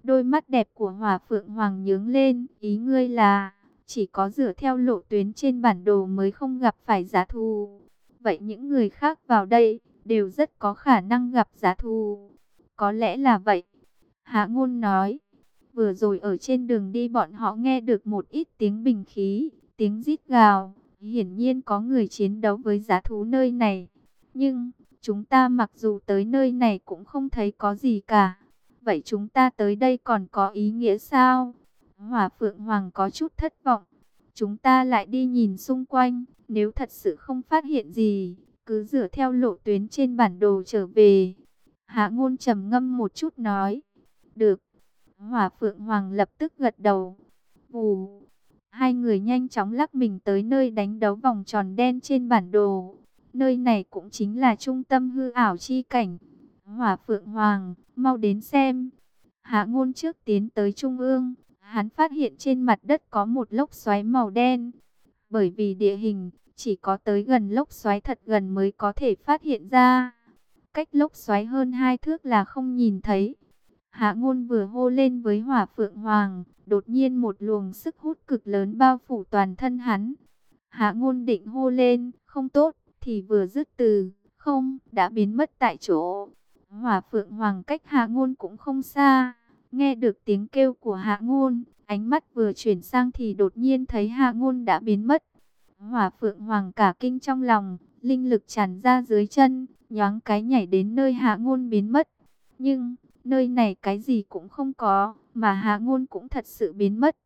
Đôi mắt đẹp của Hỏa Phượng Hoàng nhướng lên, ý ngươi là chỉ có dựa theo lộ tuyến trên bản đồ mới không gặp phải giá thú. Vậy những người khác vào đây đều rất có khả năng gặp giá thú. Có lẽ là vậy. Hạ Ngôn nói, vừa rồi ở trên đường đi bọn họ nghe được một ít tiếng bình khí, tiếng rít gào. Hiển nhiên có người chiến đấu với giá thú nơi này. Nhưng chúng ta mặc dù tới nơi này cũng không thấy có gì cả. Vậy chúng ta tới đây còn có ý nghĩa sao? Hỏa Phượng Hoàng có chút thất vọng. Chúng ta lại đi nhìn xung quanh. Nếu thật sự không phát hiện gì, cứ dựa theo lộ tuyến trên bản đồ trở về. Hạ Ngôn trầm ngâm một chút nói. Được. Hỏa Phượng Hoàng lập tức gật đầu. Vù. Hai người nhanh chóng lắc mình tới nơi đánh dấu vòng tròn đen trên bản đồ. Nơi này cũng chính là trung tâm hư ảo chi cảnh. Hỏa Phượng Hoàng, mau đến xem. Hạ Ngôn trước tiến tới trung ương, hắn phát hiện trên mặt đất có một lốc xoáy màu đen. Bởi vì địa hình, chỉ có tới gần lốc xoáy thật gần mới có thể phát hiện ra. Cách lốc xoáy hơn 2 thước là không nhìn thấy. Hạ Ngôn vừa hô lên với Hỏa Phượng Hoàng, đột nhiên một luồng sức hút cực lớn bao phủ toàn thân hắn. Hạ Ngôn định hô lên, không tốt, thì vừa dứt từ, không, đã biến mất tại chỗ. Hỏa Phượng Hoàng cách Hạ Ngôn cũng không xa, nghe được tiếng kêu của Hạ Ngôn, ánh mắt vừa chuyển sang thì đột nhiên thấy Hạ Ngôn đã biến mất. Hỏa Phượng Hoàng cả kinh trong lòng, linh lực tràn ra dưới chân, nhoáng cái nhảy đến nơi Hạ Ngôn biến mất. Nhưng nơi này cái gì cũng không có, mà Hạ Ngôn cũng thật sự biến mất.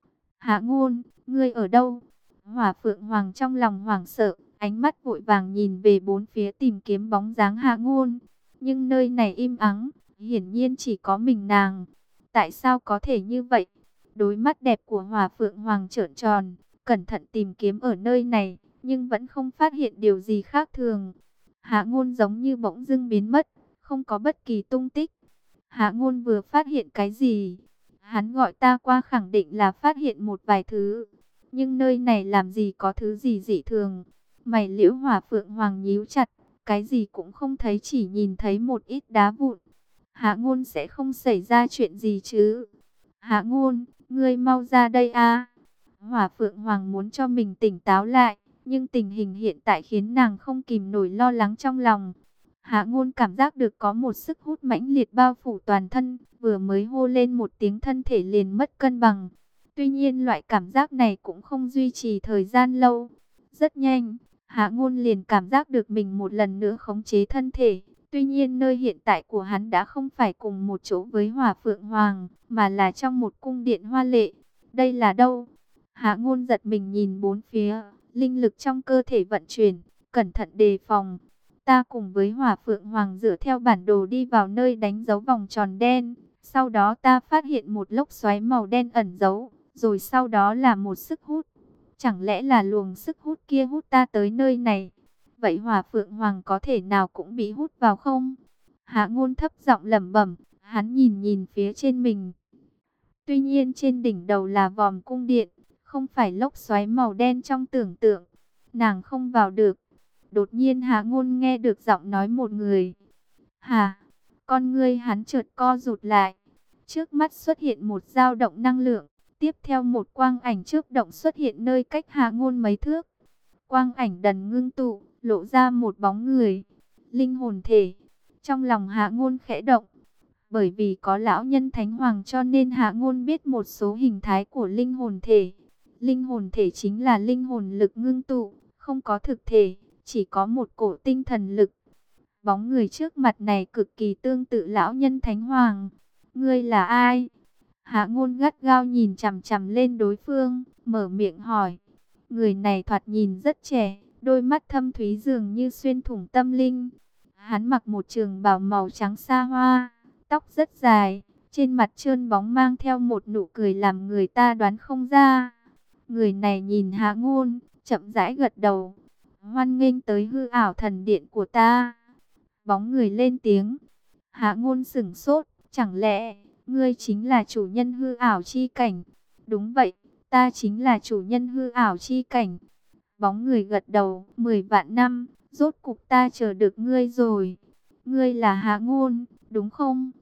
Hạ Ngôn, ngươi ở đâu? Hỏa Phượng Hoàng trong lòng hoảng sợ, ánh mắt vội vàng nhìn về bốn phía tìm kiếm bóng dáng Hạ Ngôn. Nhưng nơi này im ắng, hiển nhiên chỉ có mình nàng. Tại sao có thể như vậy? Đôi mắt đẹp của Hỏa Phượng Hoàng trợn tròn, cẩn thận tìm kiếm ở nơi này, nhưng vẫn không phát hiện điều gì khác thường. Hạ Ngôn giống như bỗng dưng biến mất, không có bất kỳ tung tích. Hạ Ngôn vừa phát hiện cái gì? Hắn gọi ta qua khẳng định là phát hiện một vài thứ. Nhưng nơi này làm gì có thứ gì dị thường? Mày liễu Hỏa Phượng Hoàng nhíu chặt, cái gì cũng không thấy, chỉ nhìn thấy một ít đá vụn. Hạ Ngôn sẽ không xảy ra chuyện gì chứ? Hạ Ngôn, ngươi mau ra đây a! Hỏa Phượng Hoàng muốn cho mình tỉnh táo lại, nhưng tình hình hiện tại khiến nàng không kìm nổi lo lắng trong lòng. Hạ Ngôn cảm giác được có một sức hút mãnh liệt bao phủ toàn thân, vừa mới hô lên một tiếng thân thể liền mất cân bằng. Tuy nhiên loại cảm giác này cũng không duy trì thời gian lâu. Rất nhanh, Hạ Ngôn liền cảm giác được mình một lần nữa khống chế thân thể. Tuy nhiên nơi hiện tại của hắn đã không phải cùng một chỗ với Hỏa Phượng Hoàng, mà là trong một cung điện hoa lệ. Đây là đâu? Hạ Ngôn giật mình nhìn bốn phía, linh lực trong cơ thể vận chuyển, cẩn thận đề phòng. Ta cùng với Hỏa Phượng Hoàng dựa theo bản đồ đi vào nơi đánh dấu vòng tròn đen. Sau đó ta phát hiện một lốc xoáy màu đen ẩn giấu, rồi sau đó là một sức hút. Chẳng lẽ là luồng sức hút kia hút ta tới nơi này? Vậy Hỏa Phượng Hoàng có thể nào cũng bị hút vào không? Hạ Ngôn thấp giọng lẩm bẩm, hắn nhìn nhìn phía trên mình. Tuy nhiên trên đỉnh đầu là vòm cung điện, không phải lốc xoáy màu đen trong tưởng tượng. Nàng không vào được. Đột nhiên Hạ Ngôn nghe được giọng nói một người. Hả? Con ngươi hắn chợt co rụt lại. Trước mắt xuất hiện một dao động năng lượng. Tiếp theo một quang ảnh chớp động xuất hiện nơi cách Hạ Ngôn mấy thước. Quang ảnh đần ngưng tụ, lộ ra một bóng người. Linh hồn thể. Trong lòng Hạ Ngôn khẽ động. Bởi vì có lão nhân Thánh Hoàng cho nên Hạ Ngôn biết một số hình thái của linh hồn thể. Linh hồn thể chính là linh hồn lực ngưng tụ, không có thực thể, chỉ có một cổ tinh thần lực. Bóng người trước mặt này cực kỳ tương tự lão nhân Thánh Hoàng. Ngươi là ai? Hạ Ngôn gắt gao nhìn chằm chằm lên đối phương, mở miệng hỏi. Người này thoạt nhìn rất trẻ, đôi mắt thâm thúy dường như xuyên thủng tâm linh. Hắn mặc một trường bào màu trắng xa hoa, tóc rất dài, trên mặt trơn bóng mang theo một nụ cười làm người ta đoán không ra. Người này nhìn Hạ Ngôn, chậm rãi gật đầu. Hoan nghênh tới hư ảo thần điện của ta. Bóng người lên tiếng. Hạ Ngôn sửng sốt, chẳng lẽ ngươi chính là chủ nhân hư ảo chi cảnh? Đúng vậy, ta chính là chủ nhân hư ảo chi cảnh. Bóng người gật đầu, 10 vạn năm, rốt cục ta chờ được ngươi rồi. Ngươi là Hạ Ngôn, đúng không?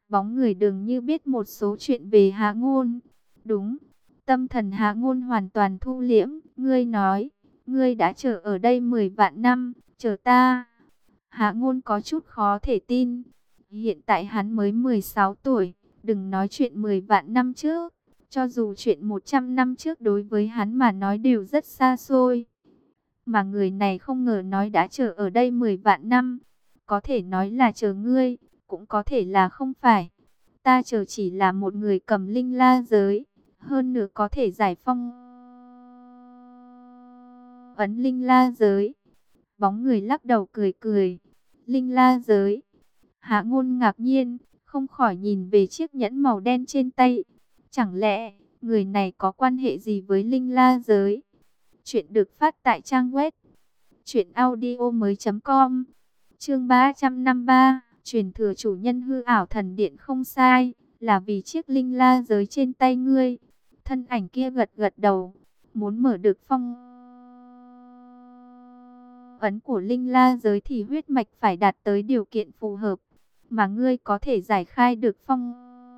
Bóng người dường như biết một số chuyện về Hạ Ngôn. Đúng, tâm thần Hạ Ngôn hoàn toàn thu liễm. Ngươi nói, ngươi đã chờ ở đây 10 vạn năm, chờ ta. Hạ Ngôn có chút khó thể tin. Hiện tại hắn mới 16 tuổi, đừng nói chuyện 10 vạn năm trước. Cho dù chuyện 100 năm trước đối với hắn mà nói đều rất xa xôi. Mà người này không ngờ nói đã chờ ở đây 10 vạn năm. Có thể nói là chờ ngươi, cũng có thể là không phải. Ta chờ chỉ là một người cầm linh la giới, hơn nữa có thể giải phong ấn linh la giới. Bóng người lắc đầu cười cười. Linh la giới. Hạ Ngôn ngạc nhiên, không khỏi nhìn về chiếc nhẫn màu đen trên tay. Chẳng lẽ người này có quan hệ gì với linh la giới? Chuyện được phát tại trang web truyệnaudiomoi.com. Chương 353, truyền thừa chủ nhân hư ảo thần điện không sai, là vì chiếc linh la giới trên tay ngươi. Thân ảnh kia gật gật đầu, muốn mở được phong ấn của linh la giới thì huyết mạch phải đạt tới điều kiện phù hợp, mà ngươi có thể giải khai được phong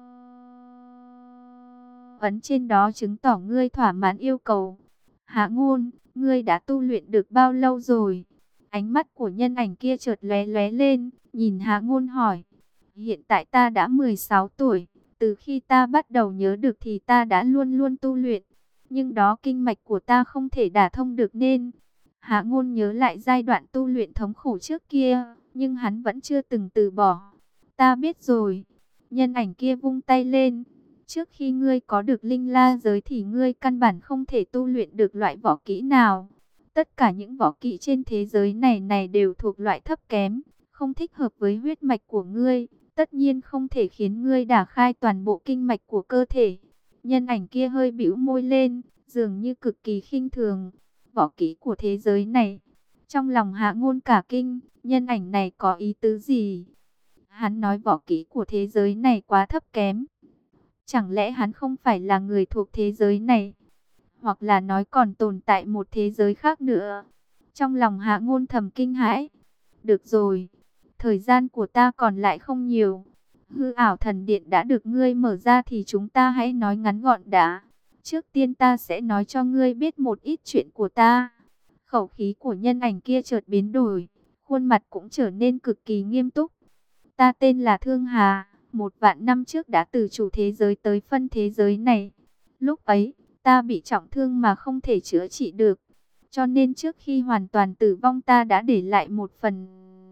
ấn trên đó chứng tỏ ngươi thỏa mãn yêu cầu. Hạ Ngôn, ngươi đã tu luyện được bao lâu rồi? Ánh mắt của nhân ảnh kia chợt lóe lóe lên, nhìn Hạ Ngôn hỏi. Hiện tại ta đã 16 tuổi, từ khi ta bắt đầu nhớ được thì ta đã luôn luôn tu luyện, nhưng đó kinh mạch của ta không thể đả thông được nên. Hạ Ngôn nhớ lại giai đoạn tu luyện thống khổ trước kia, nhưng hắn vẫn chưa từng từ bỏ. Ta biết rồi. Nhân ảnh kia vung tay lên. Trước khi ngươi có được linh la giới thì ngươi căn bản không thể tu luyện được loại võ kỹ nào. Tất cả những võ kỹ trên thế giới này đều thuộc loại thấp kém, không thích hợp với huyết mạch của ngươi. Tất nhiên không thể khiến ngươi đả khai toàn bộ kinh mạch của cơ thể. Nhân ảnh kia hơi bĩu môi lên, dường như cực kỳ khinh thường võ kỹ của thế giới này. Trong lòng Hạ Ngôn cả kinh, nhân ảnh này có ý tứ gì? Hắn nói võ kỹ của thế giới này quá thấp kém. Chẳng lẽ hắn không phải là người thuộc thế giới này? Hoặc là nói còn tồn tại một thế giới khác nữa? Trong lòng Hạ Ngôn thầm kinh hãi. Được rồi, thời gian của ta còn lại không nhiều. Hư ảo thần điện đã được ngươi mở ra thì chúng ta hãy nói ngắn gọn đã. Trước tiên ta sẽ nói cho ngươi biết một ít chuyện của ta. Khẩu khí của nhân ảnh kia chợt biến đổi, khuôn mặt cũng trở nên cực kỳ nghiêm túc. Ta tên là Thương Hà, 1 vạn năm trước đã từ chủ thế giới tới phân thế giới này. Lúc ấy, ta bị trọng thương mà không thể chữa trị được. Cho nên trước khi hoàn toàn tử vong ta đã để lại một phần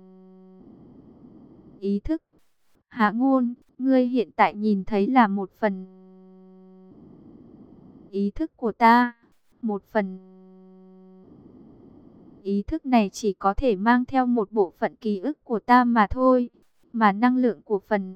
ý thức. Hạ Ngôn, ngươi hiện tại nhìn thấy là một phần ý thức của ta. Một phần ý thức này chỉ có thể mang theo một bộ phận ký ức của ta mà thôi. Mà năng lượng của phần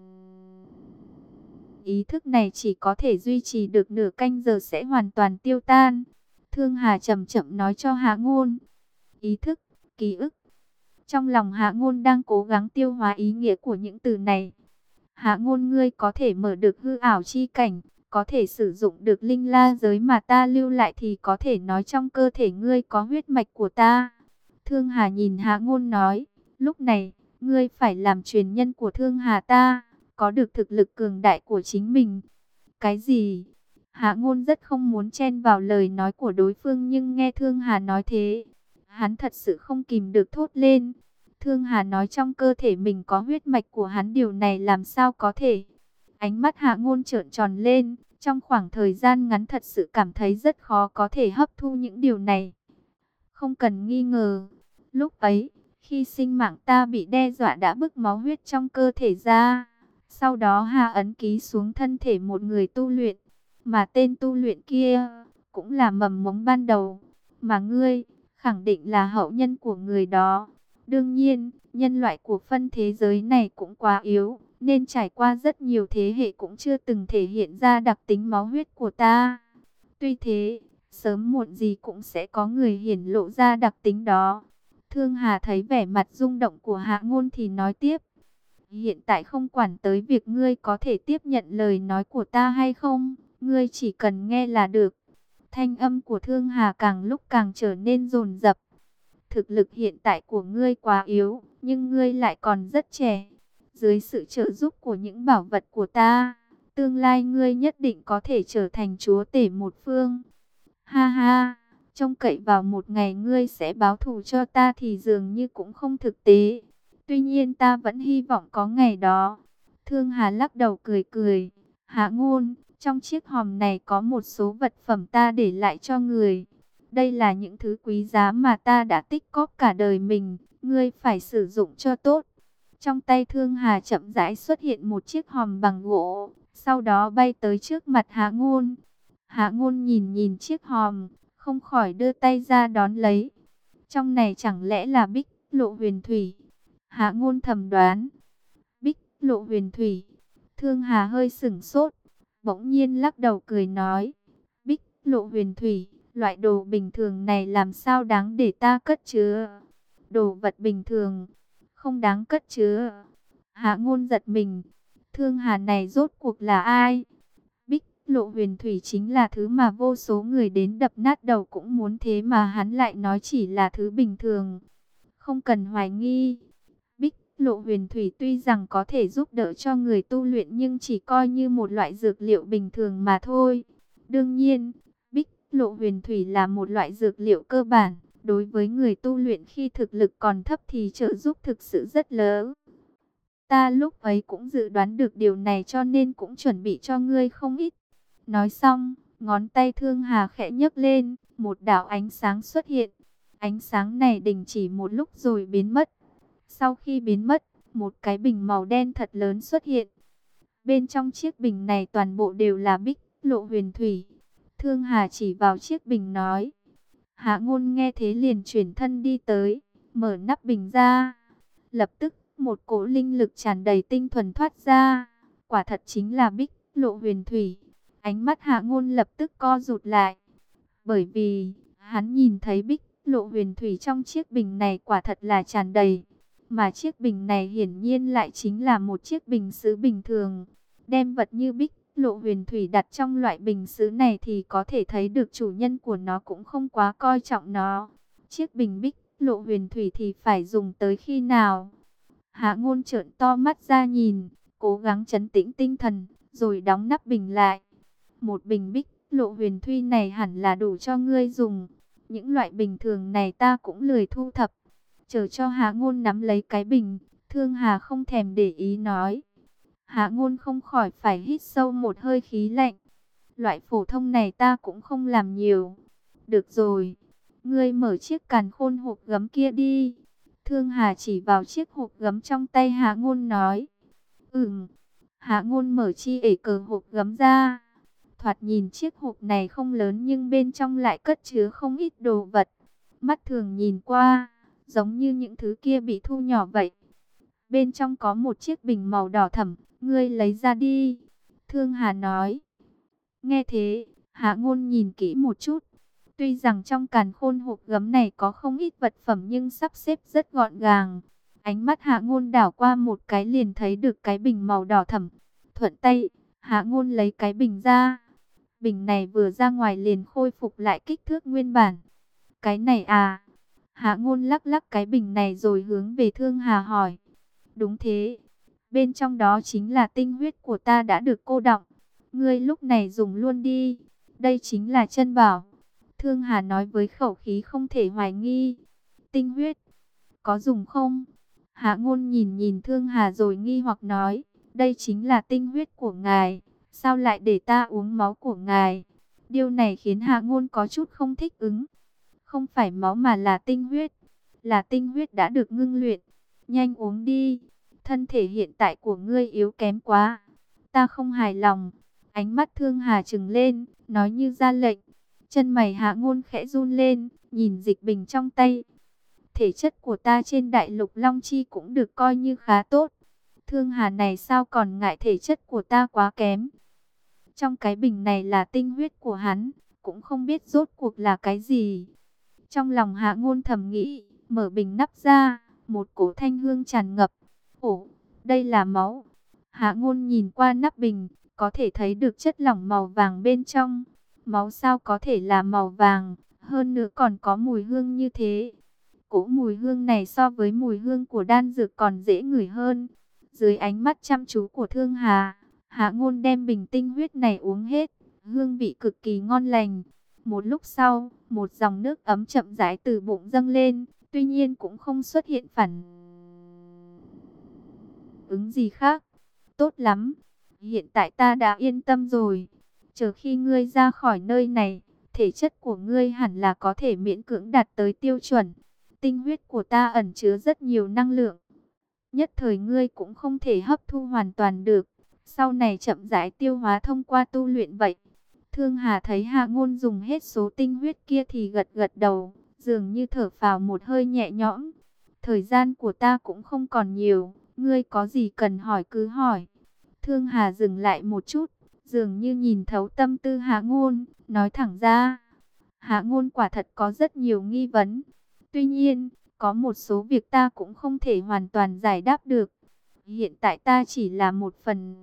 ý thức này chỉ có thể duy trì được nửa canh giờ sẽ hoàn toàn tiêu tan. Thương Hà chậm chậm nói cho Hạ Ngôn. Ý thức, ký ức. Trong lòng Hạ Ngôn đang cố gắng tiêu hóa ý nghĩa của những từ này. Hạ Ngôn, ngươi có thể mở được hư ảo chi cảnh, có thể sử dụng được linh la giới mà ta lưu lại thì có thể nói trong cơ thể ngươi có huyết mạch của ta. Thương Hà nhìn Hạ Ngôn nói, lúc này, ngươi phải làm truyền nhân của Thương Hà ta, có được thực lực cường đại của chính mình. Cái gì? Hạ Ngôn rất không muốn chen vào lời nói của đối phương nhưng nghe Thương Hà nói thế, hắn thật sự không kìm được thốt lên. Thương Hà nói trong cơ thể mình có huyết mạch của hắn, điều này làm sao có thể? Ánh mắt Hạ Ngôn trợn tròn lên, trong khoảng thời gian ngắn thật sự cảm thấy rất khó có thể hấp thu những điều này. Không cần nghi ngờ, lúc ấy, khi sinh mạng ta bị đe dọa đã bức máu huyết trong cơ thể ra. Sau đó Hạ ấn ký xuống thân thể một người tu luyện, mà tên tu luyện kia cũng là mầm mống ban đầu. Mà ngươi, khẳng định là hậu nhân của người đó. Đương nhiên, nhân loại của phân thế giới này cũng quá yếu, nên trải qua rất nhiều thế hệ cũng chưa từng thể hiện ra đặc tính máu huyết của ta. Tuy thế, sớm muộn gì cũng sẽ có người hiển lộ ra đặc tính đó. Thương Hà thấy vẻ mặt rung động của Hạ Ngôn thì nói tiếp. Hiện tại không quản tới việc ngươi có thể tiếp nhận lời nói của ta hay không, ngươi chỉ cần nghe là được. Thanh âm của Thương Hà càng lúc càng trở nên dồn dập. Thực lực hiện tại của ngươi quá yếu, nhưng ngươi lại còn rất trẻ. Dưới sự trợ giúp của những bảo vật của ta, tương lai ngươi nhất định có thể trở thành chúa tể một phương. Ha ha, trông cậy vào một ngày ngươi sẽ báo thù cho ta thì dường như cũng không thực tế. Tuy nhiên ta vẫn hy vọng có ngày đó. Thương Hà lắc đầu cười cười. Hạ Ngôn, trong chiếc hòm này có một số vật phẩm ta để lại cho người. Đây là những thứ quý giá mà ta đã tích cóp cả đời mình. Ngươi phải sử dụng cho tốt. Trong tay Thương Hà chậm rãi xuất hiện một chiếc hòm bằng gỗ. Sau đó bay tới trước mặt Hạ Ngôn. Hạ Ngôn nhìn nhìn chiếc hòm, không khỏi đưa tay ra đón lấy. Trong này chẳng lẽ là Bích Lộ Huyền Thủy? Hạ Ngôn thầm đoán. Bích Lộ Huyền Thủy. Thương Hà hơi sửng sốt, bỗng nhiên lắc đầu cười nói. Bích Lộ Huyền Thủy, loại đồ bình thường này làm sao đáng để ta cất chứa? Đồ vật bình thường, không đáng cất chứa. Hạ Ngôn giật mình. Thương Hà này rốt cuộc là ai? Bích Lộ Huyền Thủy chính là thứ mà vô số người đến đập nát đầu cũng muốn, thế mà hắn lại nói chỉ là thứ bình thường. Không cần hoài nghi. Bích Lộ Huyền Thủy tuy rằng có thể giúp đỡ cho người tu luyện nhưng chỉ coi như một loại dược liệu bình thường mà thôi. Đương nhiên, Bích Lộ Huyền Thủy là một loại dược liệu cơ bản. Đối với người tu luyện khi thực lực còn thấp thì trợ giúp thực sự rất lớn. Ta lúc ấy cũng dự đoán được điều này cho nên cũng chuẩn bị cho ngươi không ít. Nói xong, ngón tay Thương Hà khẽ nhấc lên, một đạo ánh sáng xuất hiện. Ánh sáng này đình chỉ một lúc rồi biến mất. Sau khi biến mất, một cái bình màu đen thật lớn xuất hiện. Bên trong chiếc bình này toàn bộ đều là Bích Lộ Huyền Thủy. Thương Hà chỉ vào chiếc bình nói. Hạ Ngôn nghe thế liền chuyển thân đi tới, mở nắp bình ra. Lập tức, một cỗ linh lực tràn đầy tinh thuần thoát ra. Quả thật chính là Bích Lộ Huyền Thủy. Ánh mắt Hạ Ngôn lập tức co rụt lại. Bởi vì, hắn nhìn thấy Bích Lộ Huyền Thủy trong chiếc bình này quả thật là tràn đầy. Mà chiếc bình này hiển nhiên lại chính là một chiếc bình sứ bình thường. Đem vật như Bích Lộ Huyền Thủy đặt trong loại bình sứ này thì có thể thấy được chủ nhân của nó cũng không quá coi trọng nó. Chiếc bình Bích Lộ Huyền Thủy thì phải dùng tới khi nào? Hạ Ngôn trợn to mắt ra nhìn, cố gắng trấn tĩnh tinh thần, rồi đóng nắp bình lại. Một bình Bích Lộ Huyền Thủy này hẳn là đủ cho ngươi dùng. Những loại bình thường này ta cũng lười thu thập. Chờ cho Hạ Ngôn nắm lấy cái bình, Thương Hà không thèm để ý nói. Hạ Ngôn không khỏi phải hít sâu một hơi khí lạnh. Loại phổ thông này ta cũng không làm nhiều. Được rồi, ngươi mở chiếc càn khôn hộp gấm kia đi. Thương Hà chỉ vào chiếc hộp gấm trong tay Hạ Ngôn nói. Hạ Ngôn mở chi ể cờ hộp gấm ra. Thoạt nhìn chiếc hộp này không lớn nhưng bên trong lại cất chứa không ít đồ vật. Mắt thường nhìn qua, giống như những thứ kia bị thu nhỏ vậy. Bên trong có một chiếc bình màu đỏ thẫm, ngươi lấy ra đi. Thương Hà nói. Nghe thế, Hạ Ngôn nhìn kỹ một chút. Tuy rằng trong càn khôn hộp gấm này có không ít vật phẩm nhưng sắp xếp rất gọn gàng. Ánh mắt Hạ Ngôn đảo qua một cái liền thấy được cái bình màu đỏ thẫm. Thuận tay, Hạ Ngôn lấy cái bình ra. Bình này vừa ra ngoài liền khôi phục lại kích thước nguyên bản. Cái này à? Hạ Ngôn lắc lắc cái bình này rồi hướng về Thương Hà hỏi. Đúng thế. Bên trong đó chính là tinh huyết của ta đã được cô đọng. Ngươi lúc này dùng luôn đi. Đây chính là chân bảo. Thương Hà nói với khẩu khí không thể hoài nghi. Tinh huyết, có dùng không? Hạ Ngôn nhìn nhìn Thương Hà rồi nghi hoặc nói. Đây chính là tinh huyết của ngài. Sao lại để ta uống máu của ngài? Điều này khiến Hạ Ngôn có chút không thích ứng. Không phải máu mà là tinh huyết. Là tinh huyết đã được ngưng luyện. Nhanh uống đi. Thân thể hiện tại của ngươi yếu kém quá. Ta không hài lòng. Ánh mắt Thương Hà trừng lên, nói như ra lệnh. Chân mày Hạ Ngôn khẽ run lên, nhìn dịch bình trong tay. Thể chất của ta trên đại lục Long Chi cũng được coi như khá tốt. Thương Hà này sao còn ngại thể chất của ta quá kém. Trong cái bình này là tinh huyết của hắn, cũng không biết rốt cuộc là cái gì. Trong lòng Hạ Ngôn thầm nghĩ, mở bình nắp ra, một cổ thanh hương tràn ngập. Ồ, đây là máu. Hạ Ngôn nhìn qua nắp bình, có thể thấy được chất lỏng màu vàng bên trong. Máu sao có thể là màu vàng, hơn nữa còn có mùi hương như thế. Cỗ mùi hương này so với mùi hương của đan dược còn dễ ngửi hơn. Dưới ánh mắt chăm chú của Thương Hà, Hạ Ngôn đem bình tinh huyết này uống hết, hương vị cực kỳ ngon lành. Một lúc sau, một dòng nước ấm chậm rãi từ bụng dâng lên, tuy nhiên cũng không xuất hiện phản ứng gì khác. Tốt lắm, hiện tại ta đã yên tâm rồi. Chờ khi ngươi ra khỏi nơi này, thể chất của ngươi hẳn là có thể miễn cưỡng đạt tới tiêu chuẩn. Tinh huyết của ta ẩn chứa rất nhiều năng lượng. Nhất thời ngươi cũng không thể hấp thu hoàn toàn được. Sau này chậm rãi tiêu hóa thông qua tu luyện vậy. Thương Hà thấy Hạ Ngôn dùng hết số tinh huyết kia thì gật gật đầu, dường như thở phào một hơi nhẹ nhõm. Thời gian của ta cũng không còn nhiều, ngươi có gì cần hỏi cứ hỏi. Thương Hà dừng lại một chút, dường như nhìn thấu tâm tư Hạ Ngôn, nói thẳng ra. Hạ Ngôn quả thật có rất nhiều nghi vấn. Tuy nhiên, có một số việc ta cũng không thể hoàn toàn giải đáp được. Hiện tại ta chỉ là một phần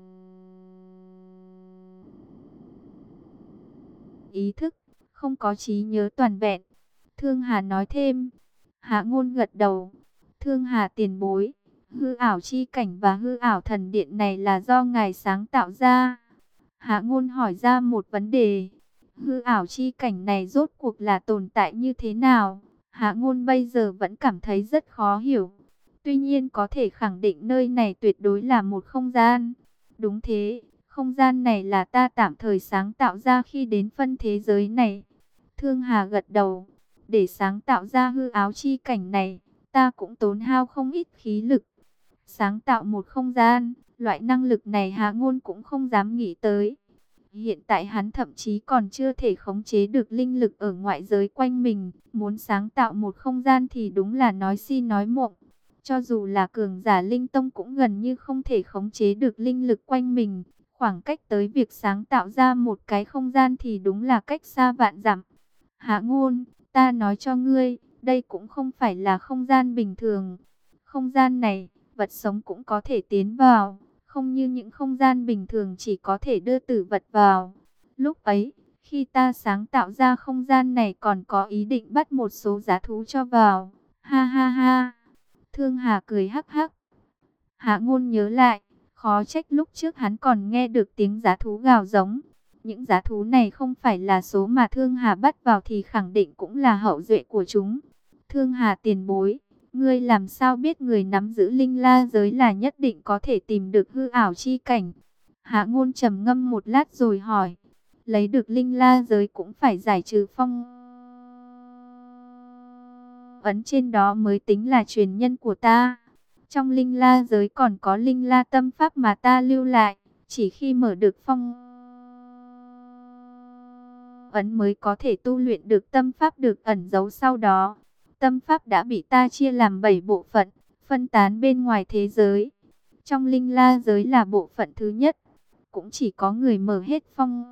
ý thức, không có trí nhớ toàn vẹn. Thương Hà nói thêm. Hạ Ngôn gật đầu. Thương Hà tiền bối, hư ảo chi cảnh và hư ảo thần điện này là do ngài sáng tạo ra. Hạ Ngôn hỏi ra một vấn đề. Hư ảo chi cảnh này rốt cuộc là tồn tại như thế nào? Hạ Ngôn bây giờ vẫn cảm thấy rất khó hiểu. Tuy nhiên có thể khẳng định nơi này tuyệt đối là một không gian. Đúng thế, không gian này là ta tạm thời sáng tạo ra khi đến phân thế giới này. Thương Hà gật đầu. Để sáng tạo ra hư ảo chi cảnh này, ta cũng tốn hao không ít khí lực. Sáng tạo một không gian, loại năng lực này Hạ Ngôn cũng không dám nghĩ tới. Hiện tại hắn thậm chí còn chưa thể khống chế được linh lực ở ngoại giới quanh mình. Muốn sáng tạo một không gian thì đúng là nói si nói mộng. Cho dù là cường giả linh tông cũng gần như không thể khống chế được linh lực quanh mình. Khoảng cách tới việc sáng tạo ra một cái không gian thì đúng là cách xa vạn dặm. Hạ Ngôn, ta nói cho ngươi, đây cũng không phải là không gian bình thường. Không gian này, vật sống cũng có thể tiến vào. Không như những không gian bình thường chỉ có thể đưa tử vật vào. Lúc ấy, khi ta sáng tạo ra không gian này còn có ý định bắt một số giá thú cho vào. Ha ha ha. Thương Hà cười hắc hắc. Hạ Ngôn nhớ lại, khó trách lúc trước hắn còn nghe được tiếng giá thú gào giống. Những giá thú này không phải là số mà Thương Hà bắt vào thì khẳng định cũng là hậu duệ của chúng. Thương Hà tiền bối, ngươi làm sao biết người nắm giữ linh la giới là nhất định có thể tìm được hư ảo chi cảnh? Hạ Ngôn trầm ngâm một lát rồi hỏi. Lấy được linh la giới cũng phải giải trừ phong ấn trên đó mới tính là truyền nhân của ta. Trong linh la giới còn có linh la tâm pháp mà ta lưu lại. Chỉ khi mở được phong ấn mới có thể tu luyện được tâm pháp được ẩn giấu sau đó. Tâm pháp đã bị ta chia làm 7 bộ phận, phân tán bên ngoài thế giới. Trong linh la giới là bộ phận thứ nhất. Cũng chỉ có người mở hết phong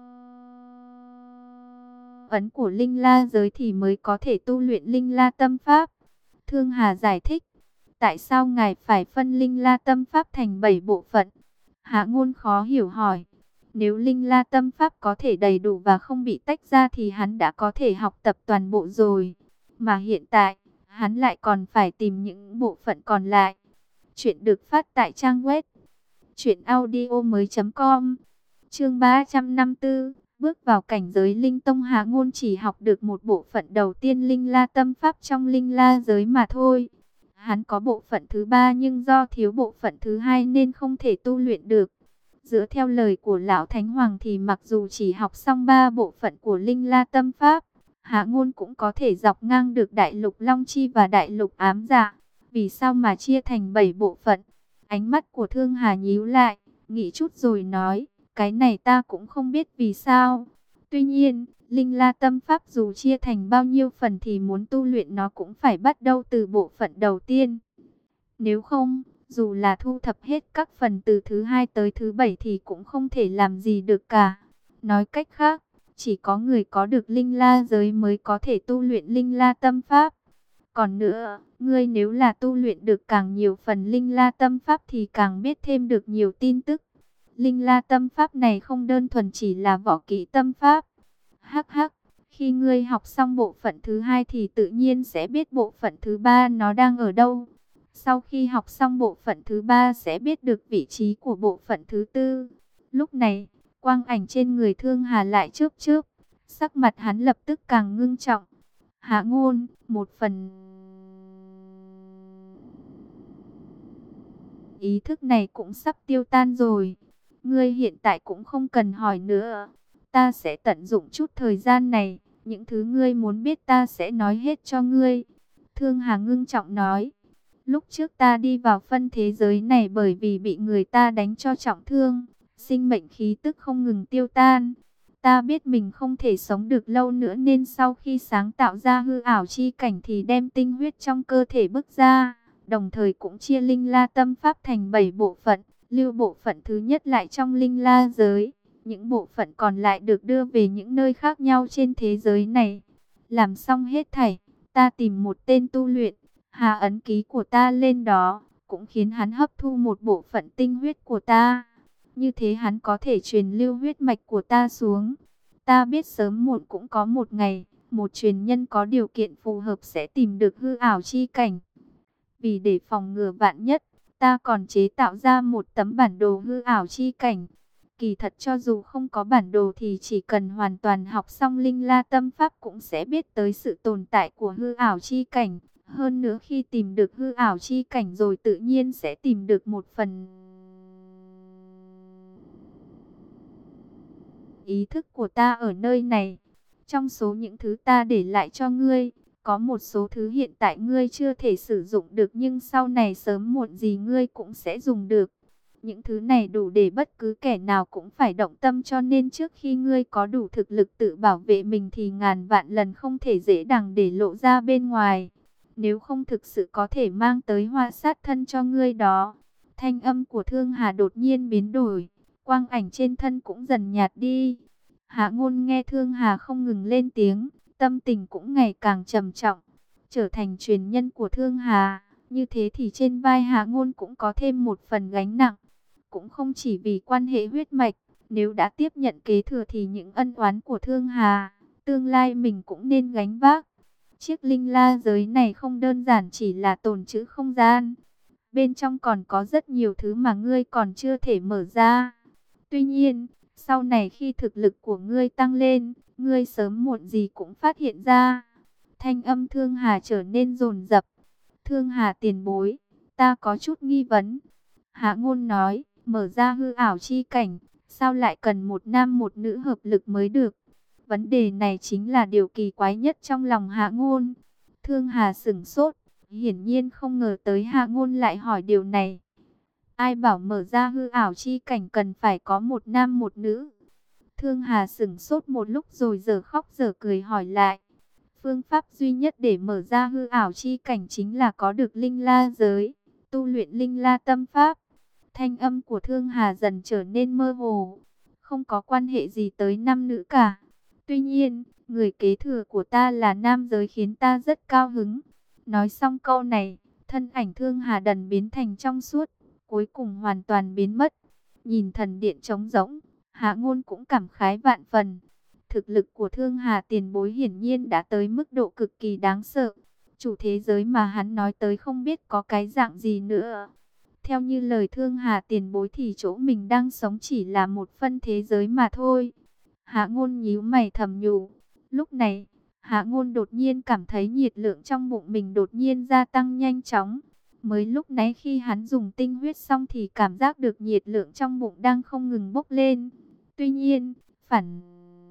ấn của linh la giới thì mới có thể tu luyện linh la tâm pháp. Thương Hà giải thích. Tại sao ngài phải phân linh la tâm pháp thành 7 bộ phận? Hạ Ngôn khó hiểu hỏi. Nếu linh la tâm pháp có thể đầy đủ và không bị tách ra thì hắn đã có thể học tập toàn bộ rồi. Mà hiện tại, hắn lại còn phải tìm những bộ phận còn lại. Chuyện được phát tại trang web truyệnaudiomoi.com. Chương 354, bước vào cảnh giới linh tông. Hạ Ngôn chỉ học được một bộ phận đầu tiên linh la tâm pháp trong linh la giới mà thôi. Hắn có bộ phận thứ 3 nhưng do thiếu bộ phận thứ 2 nên không thể tu luyện được. Dựa theo lời của Lão Thánh Hoàng thì mặc dù chỉ học xong 3 bộ phận của linh la tâm pháp, Hạ Ngôn cũng có thể dọc ngang được đại lục Long Chi và đại lục Ám Dạ. Vì sao mà chia thành 7 bộ phận? Ánh mắt của Thương Hà nhíu lại, nghĩ chút rồi nói, cái này ta cũng không biết vì sao. Tuy nhiên, linh la tâm pháp dù chia thành bao nhiêu phần thì muốn tu luyện nó cũng phải bắt đầu từ bộ phận đầu tiên. Nếu không, dù là thu thập hết các phần từ thứ 2 tới thứ 7 thì cũng không thể làm gì được cả. Nói cách khác, chỉ có người có được linh la giới mới có thể tu luyện linh la tâm pháp. Còn nữa, ngươi nếu là tu luyện được càng nhiều phần linh la tâm pháp thì càng biết thêm được nhiều tin tức. Linh la tâm pháp này không đơn thuần chỉ là võ kỹ tâm pháp. Hắc hắc, khi ngươi học xong bộ phận thứ 2 thì tự nhiên sẽ biết bộ phận thứ 3 nó đang ở đâu. Sau khi học xong bộ phận thứ ba sẽ biết được vị trí của bộ phận thứ tư. Lúc này, quang ảnh trên người Thương Hà lại chớp chớp, sắc mặt hắn lập tức càng ngưng trọng. Hạ Ngôn, một phần ý thức này cũng sắp tiêu tan rồi. Ngươi hiện tại cũng không cần hỏi nữa. Ta sẽ tận dụng chút thời gian này. Những thứ ngươi muốn biết ta sẽ nói hết cho ngươi. Thương Hà ngưng trọng nói. Lúc trước ta đi vào phân thế giới này bởi vì bị người ta đánh cho trọng thương. Sinh mệnh khí tức không ngừng tiêu tan. Ta biết mình không thể sống được lâu nữa nên sau khi sáng tạo ra hư ảo chi cảnh thì đem tinh huyết trong cơ thể bức ra. Đồng thời cũng chia Linh La Tâm Pháp thành 7 bộ phận, lưu bộ phận thứ nhất lại trong Linh La giới. Những bộ phận còn lại được đưa về những nơi khác nhau trên thế giới này. Làm xong hết thảy, ta tìm một tên tu luyện, hạ ấn ký của ta lên đó, cũng khiến hắn hấp thu một bộ phận tinh huyết của ta. Như thế hắn có thể truyền lưu huyết mạch của ta xuống. Ta biết sớm muộn cũng có một ngày, một truyền nhân có điều kiện phù hợp sẽ tìm được hư ảo chi cảnh. Vì để phòng ngừa vạn nhất, ta còn chế tạo ra một tấm bản đồ hư ảo chi cảnh. Kỳ thật cho dù không có bản đồ thì chỉ cần hoàn toàn học xong Linh La Tâm Pháp cũng sẽ biết tới sự tồn tại của hư ảo chi cảnh. Hơn nữa khi tìm được hư ảo chi cảnh rồi tự nhiên sẽ tìm được một phần ý thức của ta ở nơi này. Trong số những thứ ta để lại cho ngươi, có một số thứ hiện tại ngươi chưa thể sử dụng được nhưng sau này sớm muộn gì ngươi cũng sẽ dùng được. Những thứ này đủ để bất cứ kẻ nào cũng phải động tâm, cho nên trước khi ngươi có đủ thực lực tự bảo vệ mình thì ngàn vạn lần không thể dễ dàng để lộ ra bên ngoài. Nếu không thực sự có thể mang tới họa sát thân cho ngươi đó. Thanh âm của Thương Hà đột nhiên biến đổi, quang ảnh trên thân cũng dần nhạt đi. Hạ Ngôn nghe Thương Hà không ngừng lên tiếng, tâm tình cũng ngày càng trầm trọng. Trở thành truyền nhân của Thương Hà, như thế thì trên vai Hạ Ngôn cũng có thêm một phần gánh nặng. Cũng không chỉ vì quan hệ huyết mạch, nếu đã tiếp nhận kế thừa thì những ân oán của Thương Hà, tương lai mình cũng nên gánh vác. Chiếc linh la giới này không đơn giản chỉ là tồn trữ không gian. Bên trong còn có rất nhiều thứ mà ngươi còn chưa thể mở ra. Tuy nhiên, sau này khi thực lực của ngươi tăng lên, ngươi sớm muộn gì cũng phát hiện ra. Thanh âm Thương Hà trở nên dồn dập. Thương Hà tiền bối, ta có chút nghi vấn. Hạ Ngôn nói, mở ra hư ảo chi cảnh, sao lại cần một nam một nữ hợp lực mới được? Vấn đề này chính là điều kỳ quái nhất trong lòng Hạ Ngôn. Thương Hà sửng sốt, hiển nhiên không ngờ tới Hạ Ngôn lại hỏi điều này. Ai bảo mở ra hư ảo chi cảnh cần phải có một nam một nữ? Thương Hà sửng sốt một lúc rồi giờ khóc giờ cười hỏi lại. Phương pháp duy nhất để mở ra hư ảo chi cảnh chính là có được linh la giới, tu luyện linh la tâm pháp. Thanh âm của Thương Hà dần trở nên mơ hồ, không có quan hệ gì tới nam nữ cả. Tuy nhiên, người kế thừa của ta là nam giới khiến ta rất cao hứng. Nói xong câu này, thân ảnh Thương Hà dần biến thành trong suốt, cuối cùng hoàn toàn biến mất. Nhìn thần điện trống rỗng, Hạ Ngôn cũng cảm khái vạn phần. Thực lực của Thương Hà tiền bối hiển nhiên đã tới mức độ cực kỳ đáng sợ. Chủ thế giới mà hắn nói tới không biết có cái dạng gì nữa. Theo như lời Thương Hà tiền bối thì chỗ mình đang sống chỉ là một phân thế giới mà thôi. Hạ Ngôn nhíu mày thầm nhủ. Lúc này, Hạ Ngôn đột nhiên cảm thấy nhiệt lượng trong bụng mình đột nhiên gia tăng nhanh chóng. Mới lúc nãy khi hắn dùng tinh huyết xong thì cảm giác được nhiệt lượng trong bụng đang không ngừng bốc lên. Tuy nhiên, phản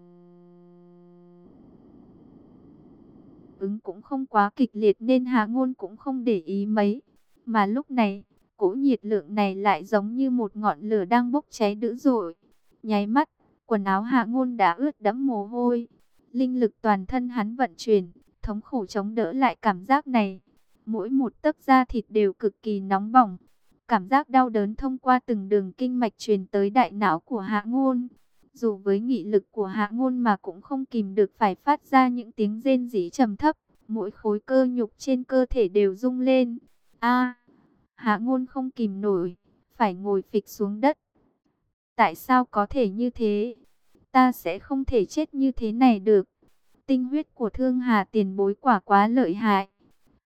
ứng cũng không quá kịch liệt nên Hạ Ngôn cũng không để ý mấy. Mà lúc này, cỗ nhiệt lượng này lại giống như một ngọn lửa đang bốc cháy dữ dội. Nháy mắt, quần áo Hạ Ngôn đã ướt đẫm mồ hôi. Linh lực toàn thân hắn vận chuyển, thống khổ chống đỡ lại cảm giác này. Mỗi một tấc da thịt đều cực kỳ nóng bỏng. Cảm giác đau đớn thông qua từng đường kinh mạch truyền tới đại não của Hạ Ngôn. Dù với nghị lực của Hạ Ngôn mà cũng không kìm được phải phát ra những tiếng rên rỉ trầm thấp. Mỗi khối cơ nhục trên cơ thể đều rung lên. A, Hạ Ngôn không kìm nổi, phải ngồi phịch xuống đất. Tại sao có thể như thế? Ta sẽ không thể chết như thế này được. Tinh huyết của Thương Hà tiền bối quả quá lợi hại.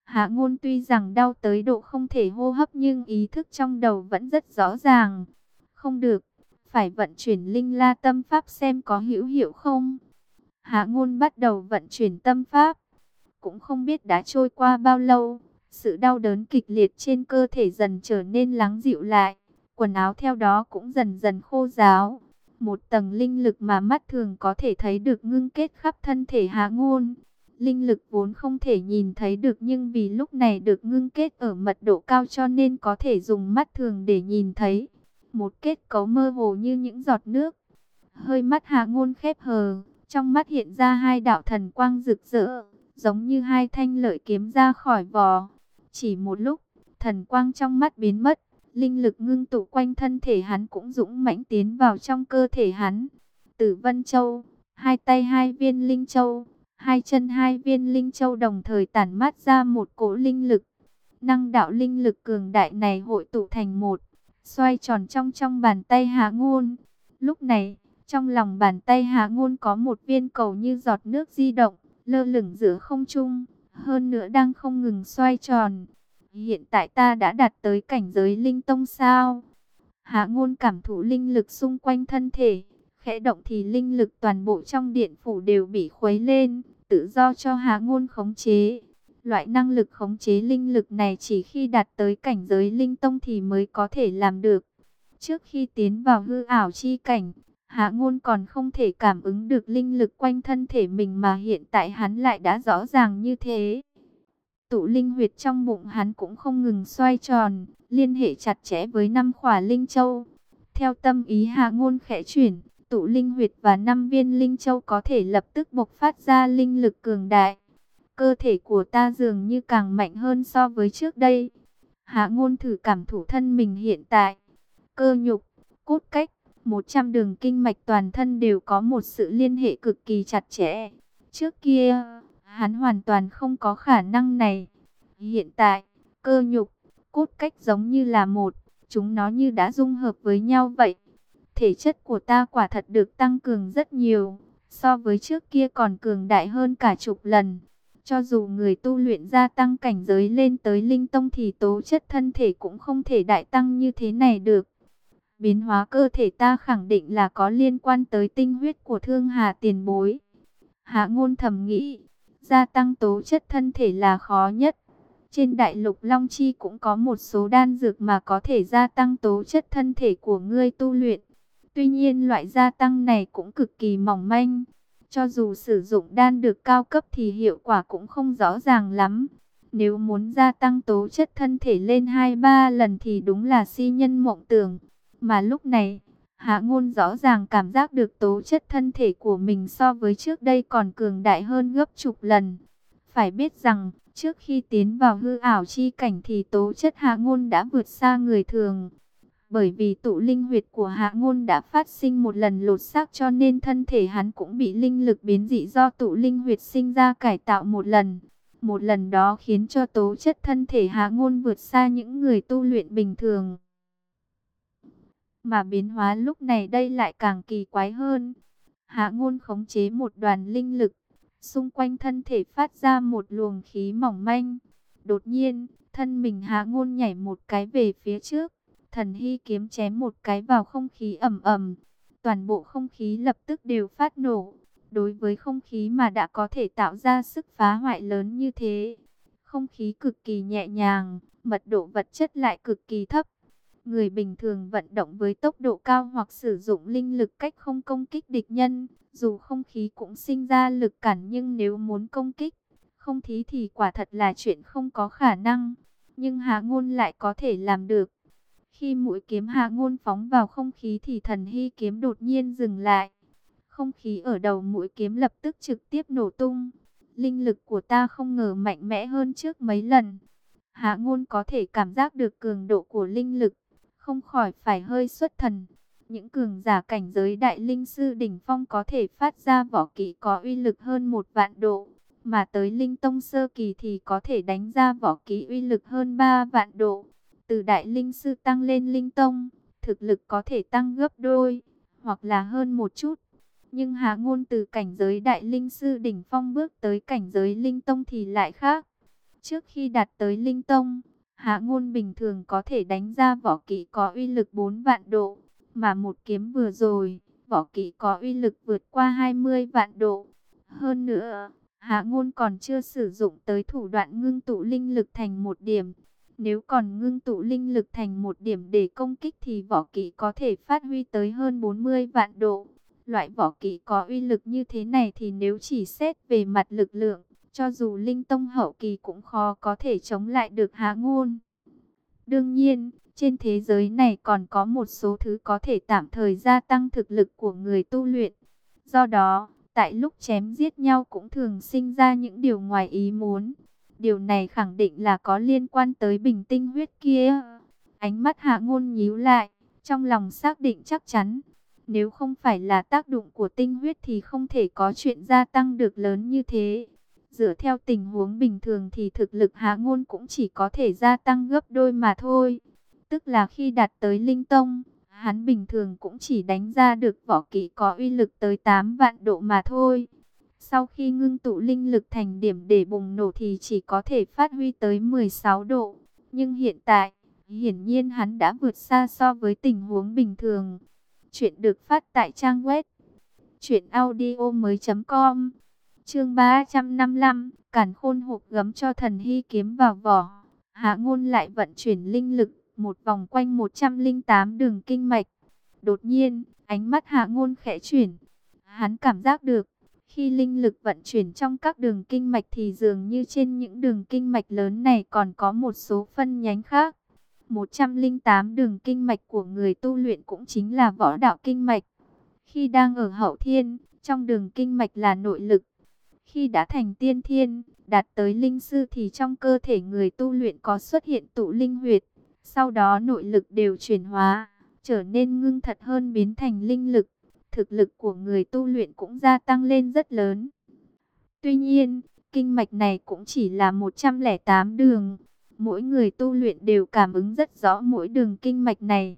Hạ Ngôn tuy rằng đau tới độ không thể hô hấp nhưng ý thức trong đầu vẫn rất rõ ràng. Không được, phải vận chuyển linh la tâm pháp xem có hữu hiệu không. Hạ Ngôn bắt đầu vận chuyển tâm pháp. Cũng không biết đã trôi qua bao lâu, sự đau đớn kịch liệt trên cơ thể dần trở nên lắng dịu lại. Quần áo theo đó cũng dần dần khô ráo. Một tầng linh lực mà mắt thường có thể thấy được ngưng kết khắp thân thể Hạ Ngôn. Linh lực vốn không thể nhìn thấy được nhưng vì lúc này được ngưng kết ở mật độ cao cho nên có thể dùng mắt thường để nhìn thấy. Một kết cấu mơ hồ như những giọt nước. Hơi mắt Hạ Ngôn khép hờ, trong mắt hiện ra hai đạo thần quang rực rỡ, giống như hai thanh lợi kiếm ra khỏi vỏ. Chỉ một lúc, thần quang trong mắt biến mất, linh lực ngưng tụ quanh thân thể hắn cũng dũng mãnh tiến vào trong cơ thể hắn. Tử Vân Châu, hai tay hai viên linh châu, hai chân hai viên linh châu đồng thời tản mát ra một cỗ linh lực. Năng đạo linh lực cường đại này hội tụ thành một, xoay tròn trong bàn tay Hạ Ngôn. Lúc này, trong lòng bàn tay Hạ Ngôn có một viên cầu như giọt nước di động, lơ lửng giữa không trung, hơn nữa đang không ngừng xoay tròn. Hiện tại ta đã đạt tới cảnh giới linh tông sao? Hạ Ngôn cảm thụ linh lực xung quanh thân thể, khẽ động thì linh lực toàn bộ trong điện phủ đều bị khuấy lên, tự do cho Hạ Ngôn khống chế. Loại năng lực khống chế linh lực này chỉ khi đạt tới cảnh giới linh tông thì mới có thể làm được. Trước khi tiến vào hư ảo chi cảnh, Hạ Ngôn còn không thể cảm ứng được linh lực quanh thân thể mình mà hiện tại hắn lại đã rõ ràng như thế. Tụ linh huyệt trong bụng hắn cũng không ngừng xoay tròn, liên hệ chặt chẽ với 5 khỏa linh châu. Theo tâm ý Hạ Ngôn khẽ chuyển, tụ linh huyệt và 5 viên linh châu có thể lập tức bộc phát ra linh lực cường đại. Cơ thể của ta dường như càng mạnh hơn so với trước đây. Hạ Ngôn thử cảm thụ thân mình hiện tại. Cơ nhục, cốt cách, 100 đường kinh mạch toàn thân đều có một sự liên hệ cực kỳ chặt chẽ. Trước kia, hắn hoàn toàn không có khả năng này. Hiện tại, cơ nhục, cốt cách giống như là một, chúng nó như đã dung hợp với nhau vậy. Thể chất của ta quả thật được tăng cường rất nhiều, so với trước kia còn cường đại hơn cả chục lần. Cho dù người tu luyện gia tăng cảnh giới lên tới linh tông thì tố chất thân thể cũng không thể đại tăng như thế này được. Biến hóa cơ thể ta khẳng định là có liên quan tới tinh huyết của Thương Hà tiền bối. Hạ Ngôn thầm nghĩ, gia tăng tố chất thân thể là khó nhất. Trên đại lục Long Chi cũng có một số đan dược mà có thể gia tăng tố chất thân thể của ngươi tu luyện. Tuy nhiên loại gia tăng này cũng cực kỳ mỏng manh. Cho dù sử dụng đan dược cao cấp thì hiệu quả cũng không rõ ràng lắm. Nếu muốn gia tăng tố chất thân thể lên 2-3 lần thì đúng là si nhân mộng tưởng. Mà lúc này, Hạ Ngôn rõ ràng cảm giác được tố chất thân thể của mình so với trước đây còn cường đại hơn gấp chục lần. Phải biết rằng, trước khi tiến vào hư ảo chi cảnh thì tố chất Hạ Ngôn đã vượt xa người thường. Bởi vì tụ linh huyệt của Hạ Ngôn đã phát sinh một lần lột xác cho nên thân thể hắn cũng bị linh lực biến dị do tụ linh huyệt sinh ra cải tạo một lần. Một lần đó khiến cho tố chất thân thể Hạ Ngôn vượt xa những người tu luyện bình thường. Mà biến hóa lúc này đây lại càng kỳ quái hơn. Hạ Ngôn khống chế một đoàn linh lực, xung quanh thân thể phát ra một luồng khí mỏng manh. Đột nhiên, thân mình Hạ Ngôn nhảy một cái về phía trước, thần hy kiếm chém một cái vào không khí ầm ầm. Toàn bộ không khí lập tức đều phát nổ. Đối với không khí mà đã có thể tạo ra sức phá hoại lớn như thế, không khí cực kỳ nhẹ nhàng, mật độ vật chất lại cực kỳ thấp. Người bình thường vận động với tốc độ cao hoặc sử dụng linh lực cách không công kích địch nhân, dù không khí cũng sinh ra lực cản nhưng nếu muốn công kích không khí thì quả thật là chuyện không có khả năng. Nhưng Hạ Ngôn lại có thể làm được. Khi mũi kiếm Hạ Ngôn phóng vào không khí thì thần hy kiếm đột nhiên dừng lại. Không khí ở đầu mũi kiếm lập tức trực tiếp nổ tung. Linh lực của ta không ngờ mạnh mẽ hơn trước mấy lần. Hạ Ngôn có thể cảm giác được cường độ của linh lực, không khỏi phải hơi xuất thần. Những cường giả cảnh giới đại linh sư đỉnh phong có thể phát ra võ kỹ có uy lực hơn 1.000 độ, mà tới linh tông sơ kỳ thì có thể đánh ra võ kỹ uy lực hơn 3.000 độ. Từ đại linh sư tăng lên linh tông, thực lực có thể tăng gấp đôi, hoặc là hơn một chút. Nhưng Hạ Ngôn từ cảnh giới đại linh sư đỉnh phong bước tới cảnh giới linh tông thì lại khác. Trước khi đạt tới Linh Tông, Hạ Ngôn bình thường có thể đánh ra võ kỹ có uy lực 4 vạn độ, mà một kiếm vừa rồi, võ kỹ có uy lực vượt qua 20 vạn độ. Hơn nữa, Hạ Ngôn còn chưa sử dụng tới thủ đoạn ngưng tụ linh lực thành một điểm. Nếu còn ngưng tụ linh lực thành một điểm để công kích thì võ kỹ có thể phát huy tới hơn 40 vạn độ. Loại võ kỹ có uy lực như thế này thì nếu chỉ xét về mặt lực lượng, cho dù Linh Tông hậu kỳ cũng khó có thể chống lại được Hạ Ngôn. Đương nhiên, trên thế giới này còn có một số thứ có thể tạm thời gia tăng thực lực của người tu luyện. Do đó, tại lúc chém giết nhau cũng thường sinh ra những điều ngoài ý muốn. Điều này khẳng định là có liên quan tới bình tinh huyết kia. Ánh mắt Hạ Ngôn nhíu lại, trong lòng xác định chắc chắn. Nếu không phải là tác dụng của tinh huyết thì không thể có chuyện gia tăng được lớn như thế. Dựa theo tình huống bình thường thì thực lực Hạ Ngôn cũng chỉ có thể gia tăng gấp đôi mà thôi. Tức là khi đạt tới Linh Tông, hắn bình thường cũng chỉ đánh ra được võ kỹ có uy lực tới 8 vạn độ mà thôi. Sau khi ngưng tụ linh lực thành điểm để bùng nổ thì chỉ có thể phát huy tới 16 độ. Nhưng hiện tại, hiển nhiên hắn đã vượt xa so với tình huống bình thường. Chuyện được phát tại trang web truyệnaudiomoi.com. Chương 355, Càn Khôn hộp gấm cho thần hy kiếm vào vỏ. Hạ Ngôn lại vận chuyển linh lực một vòng quanh 108 đường kinh mạch. Đột nhiên, ánh mắt Hạ Ngôn khẽ chuyển. Hắn cảm giác được, khi linh lực vận chuyển trong các đường kinh mạch thì dường như trên những đường kinh mạch lớn này còn có một số phân nhánh khác. 108 đường kinh mạch của người tu luyện cũng chính là võ đạo kinh mạch. Khi đang ở hậu thiên, trong đường kinh mạch là nội lực. Khi đã thành tiên thiên, đạt tới linh sư thì trong cơ thể người tu luyện có xuất hiện tụ linh huyệt. Sau đó nội lực đều chuyển hóa, trở nên ngưng thật hơn biến thành linh lực. Thực lực của người tu luyện cũng gia tăng lên rất lớn. Tuy nhiên, kinh mạch này cũng chỉ là 108 đường. Mỗi người tu luyện đều cảm ứng rất rõ mỗi đường kinh mạch này.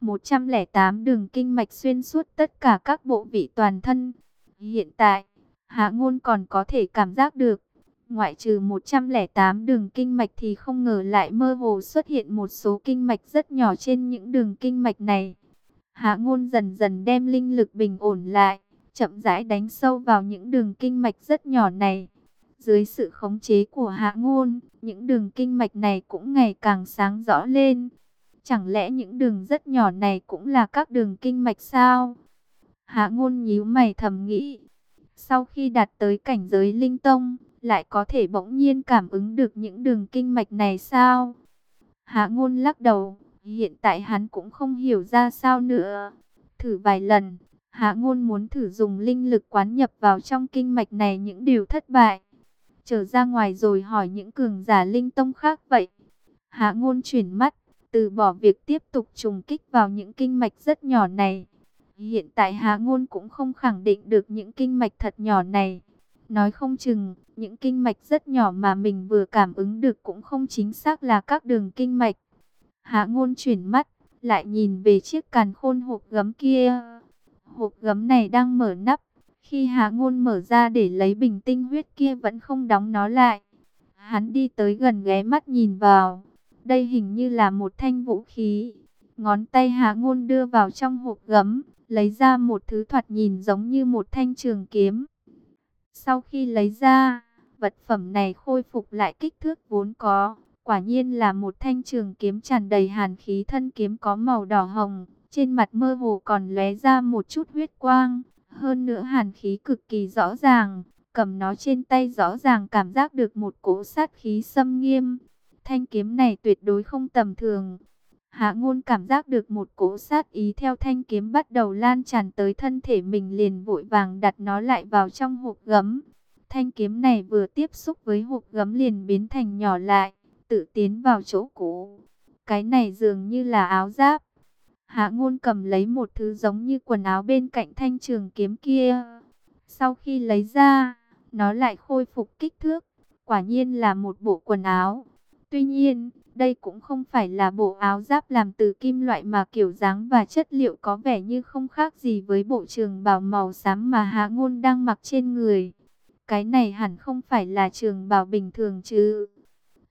108 đường kinh mạch xuyên suốt tất cả các bộ vị toàn thân. Hiện tại, Hạ Ngôn còn có thể cảm giác được, ngoại trừ 108 đường kinh mạch thì không ngờ lại mơ hồ xuất hiện một số kinh mạch rất nhỏ trên những đường kinh mạch này. Hạ Ngôn dần dần đem linh lực bình ổn lại, chậm rãi đánh sâu vào những đường kinh mạch rất nhỏ này. Dưới sự khống chế của Hạ Ngôn, những đường kinh mạch này cũng ngày càng sáng rõ lên. Chẳng lẽ những đường rất nhỏ này cũng là các đường kinh mạch sao? Hạ Ngôn nhíu mày thầm nghĩ. Sau khi đạt tới cảnh giới Linh Tông, lại có thể bỗng nhiên cảm ứng được những đường kinh mạch này sao? Hạ Ngôn lắc đầu, hiện tại hắn cũng không hiểu ra sao nữa. Thử vài lần, Hạ Ngôn muốn thử dùng linh lực quán nhập vào trong kinh mạch này những điều thất bại. Trở ra ngoài rồi hỏi những cường giả Linh Tông khác vậy. Hạ Ngôn chuyển mắt, từ bỏ việc tiếp tục trùng kích vào những kinh mạch rất nhỏ này. Hiện tại Hạ Ngôn cũng không khẳng định được những kinh mạch thật nhỏ này. Nói không chừng, những kinh mạch rất nhỏ mà mình vừa cảm ứng được cũng không chính xác là các đường kinh mạch. Hạ Ngôn chuyển mắt, lại nhìn về chiếc càn khôn hộp gấm kia. Hộp gấm này đang mở nắp. Khi Hạ Ngôn mở ra để lấy bình tinh huyết kia vẫn không đóng nó lại. Hắn đi tới gần ghé mắt nhìn vào. Đây hình như là một thanh vũ khí. Ngón tay Hạ Ngôn đưa vào trong hộp gấm, lấy ra một thứ thoạt nhìn giống như một thanh trường kiếm. Sau khi lấy ra, vật phẩm này khôi phục lại kích thước vốn có. Quả nhiên là một thanh trường kiếm tràn đầy hàn khí, thân kiếm có màu đỏ hồng. Trên mặt mơ hồ còn lóe ra một chút huyết quang. Hơn nữa hàn khí cực kỳ rõ ràng. Cầm nó trên tay rõ ràng cảm giác được một cỗ sát khí xâm nghiêm. Thanh kiếm này tuyệt đối không tầm thường. Hạ Ngôn cảm giác được một cỗ sát ý theo thanh kiếm bắt đầu lan tràn tới thân thể mình, liền vội vàng đặt nó lại vào trong hộp gấm. Thanh kiếm này vừa tiếp xúc với hộp gấm liền biến thành nhỏ lại, tự tiến vào chỗ cũ. Cái này dường như là áo giáp. Hạ Ngôn cầm lấy một thứ giống như quần áo bên cạnh thanh trường kiếm kia. Sau khi lấy ra, nó lại khôi phục kích thước. Quả nhiên là một bộ quần áo. Tuy nhiên, đây cũng không phải là bộ áo giáp làm từ kim loại mà kiểu dáng và chất liệu có vẻ như không khác gì với bộ trường bào màu xám mà Hạ Ngôn đang mặc trên người. Cái này hẳn không phải là trường bào bình thường chứ.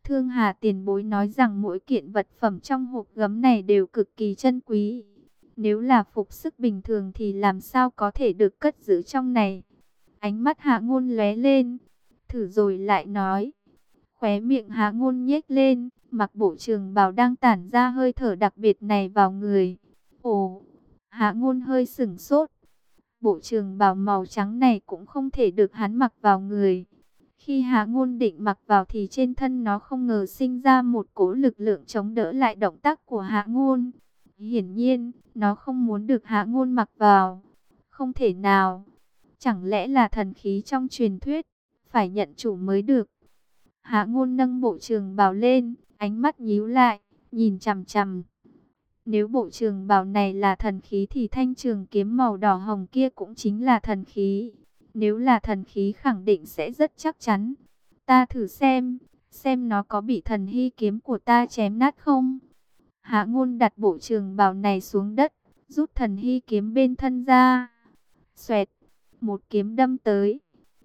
Thương Hà tiền bối nói rằng mỗi kiện vật phẩm trong hộp gấm này đều cực kỳ chân quý. Nếu là phục sức bình thường thì làm sao có thể được cất giữ trong này. Ánh mắt Hạ Ngôn lóe lên, thử rồi lại nói. Khóe miệng Hạ Ngôn nhếch lên, mặc bộ trường bào đang tản ra hơi thở đặc biệt này vào người. Ồ, Hạ Ngôn hơi sửng sốt. Bộ trường bào màu trắng này cũng không thể được hắn mặc vào người. Khi Hạ Ngôn định mặc vào thì trên thân nó không ngờ sinh ra một cỗ lực lượng chống đỡ lại động tác của Hạ Ngôn. Hiển nhiên, nó không muốn được Hạ Ngôn mặc vào. Không thể nào. Chẳng lẽ là thần khí trong truyền thuyết, phải nhận chủ mới được. Hạ Ngôn nâng bộ trường bào lên, ánh mắt nhíu lại, nhìn chằm chằm. Nếu bộ trường bào này là thần khí thì thanh trường kiếm màu đỏ hồng kia cũng chính là thần khí. Nếu là thần khí khẳng định sẽ rất chắc chắn. Ta thử xem nó có bị thần hy kiếm của ta chém nát không? Hạ Ngôn đặt bộ trường bào này xuống đất, rút thần hy kiếm bên thân ra. Xoẹt, một kiếm đâm tới.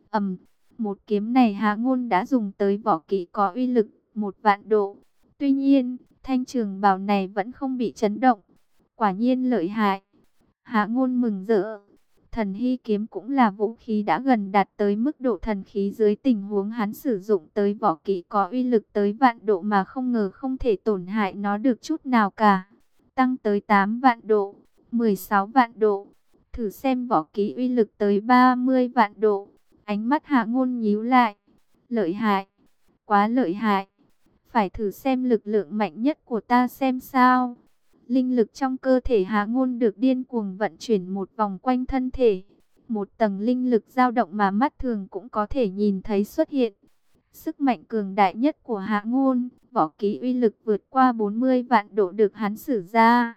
Một kiếm này Hạ Ngôn đã dùng tới võ kỹ có uy lực 1.000.000 độ. Tuy nhiên, thanh trường bào này vẫn không bị chấn động. Quả nhiên lợi hại. Hạ Ngôn mừng rỡ. Thần hy kiếm cũng là vũ khí đã gần đạt tới mức độ thần khí dưới tình huống hắn sử dụng tới võ kỹ có uy lực tới 1.000.000 độ mà không ngờ không thể tổn hại nó được chút nào cả. Tăng tới 8.000.000 độ, 16.000.000 độ. Thử xem võ kỹ uy lực tới 30.000.000 độ. Ánh mắt Hạ Ngôn nhíu lại. Lợi hại, quá lợi hại. Phải thử xem lực lượng mạnh nhất của ta xem sao. Linh lực trong cơ thể Hạ Ngôn được điên cuồng vận chuyển một vòng quanh thân thể. Một tầng linh lực dao động mà mắt thường cũng có thể nhìn thấy xuất hiện. Sức mạnh cường đại nhất của Hạ Ngôn, võ kỹ uy lực vượt qua 40.000.000 độ được hắn sử ra.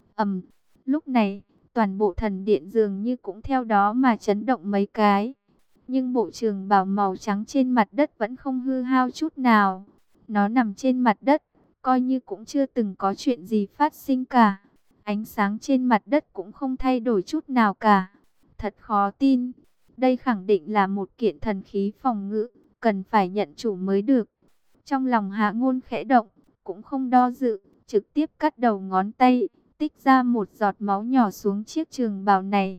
Lúc này, toàn bộ thần điện dường như cũng theo đó mà chấn động mấy cái. Nhưng bộ trường bào màu trắng trên mặt đất vẫn không hư hao chút nào. Nó nằm trên mặt đất, coi như cũng chưa từng có chuyện gì phát sinh cả. Ánh sáng trên mặt đất cũng không thay đổi chút nào cả. Thật khó tin. Đây khẳng định là một kiện thần khí phòng ngự, cần phải nhận chủ mới được. Trong lòng Hạ Ngôn khẽ động, cũng không do dự, trực tiếp cắt đầu ngón tay, tích ra một giọt máu nhỏ xuống chiếc trường bào này.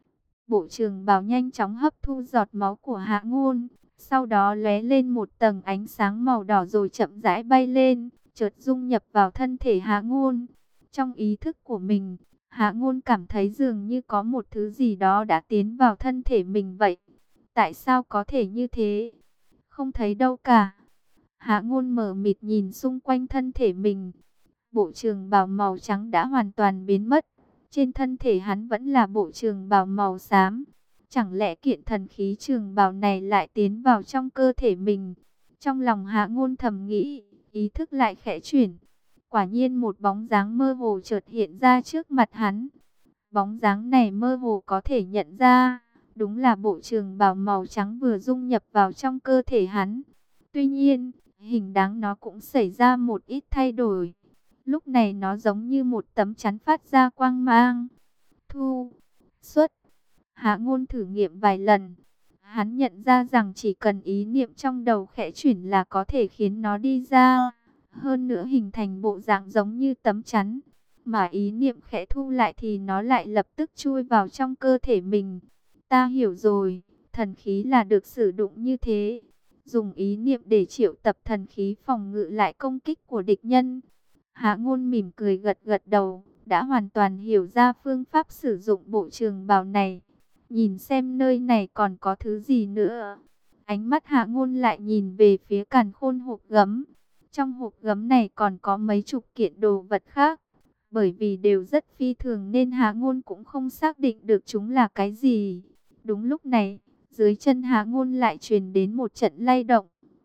Bộ trường bào nhanh chóng hấp thu giọt máu của Hạ Ngôn, sau đó lóe lên một tầng ánh sáng màu đỏ rồi chậm rãi bay lên, chợt dung nhập vào thân thể Hạ Ngôn. Trong ý thức của mình, Hạ Ngôn cảm thấy dường như có một thứ gì đó đã tiến vào thân thể mình vậy. Tại sao có thể như thế? Không thấy đâu cả. Hạ Ngôn mờ mịt nhìn xung quanh thân thể mình. Bộ trường bào màu trắng đã hoàn toàn biến mất. Trên thân thể hắn vẫn là bộ trường bào màu xám. Chẳng lẽ kiện thần khí trường bào này lại tiến vào trong cơ thể mình? Trong lòng Hạ Ngôn thầm nghĩ, ý thức lại khẽ chuyển. Quả nhiên một bóng dáng mơ hồ chợt hiện ra trước mặt hắn. Bóng dáng này mơ hồ có thể nhận ra, đúng là bộ trường bào màu trắng vừa dung nhập vào trong cơ thể hắn. Tuy nhiên, hình dáng nó cũng xảy ra một ít thay đổi. Lúc này nó giống như một tấm chắn phát ra quang mang. Thu, xuất. Hạ Ngôn thử nghiệm vài lần. Hắn nhận ra rằng chỉ cần ý niệm trong đầu khẽ chuyển là có thể khiến nó đi ra. Hơn nữa hình thành bộ dạng giống như tấm chắn. Mà ý niệm khẽ thu lại thì nó lại lập tức chui vào trong cơ thể mình. Ta hiểu rồi, thần khí là được sử dụng như thế. Dùng ý niệm để triệu tập thần khí phòng ngự lại công kích của địch nhân. Hạ Ngôn mỉm cười gật gật đầu, đã hoàn toàn hiểu ra phương pháp sử dụng bộ trường bào này. Nhìn xem nơi này còn có thứ gì nữa. Ánh mắt Hạ Ngôn lại nhìn về phía càn khôn hộp gấm. Trong hộp gấm này còn có mấy chục kiện đồ vật khác. Bởi vì đều rất phi thường nên Hạ Ngôn cũng không xác định được chúng là cái gì. Đúng lúc này, dưới chân Hạ Ngôn lại truyền đến một trận lay động.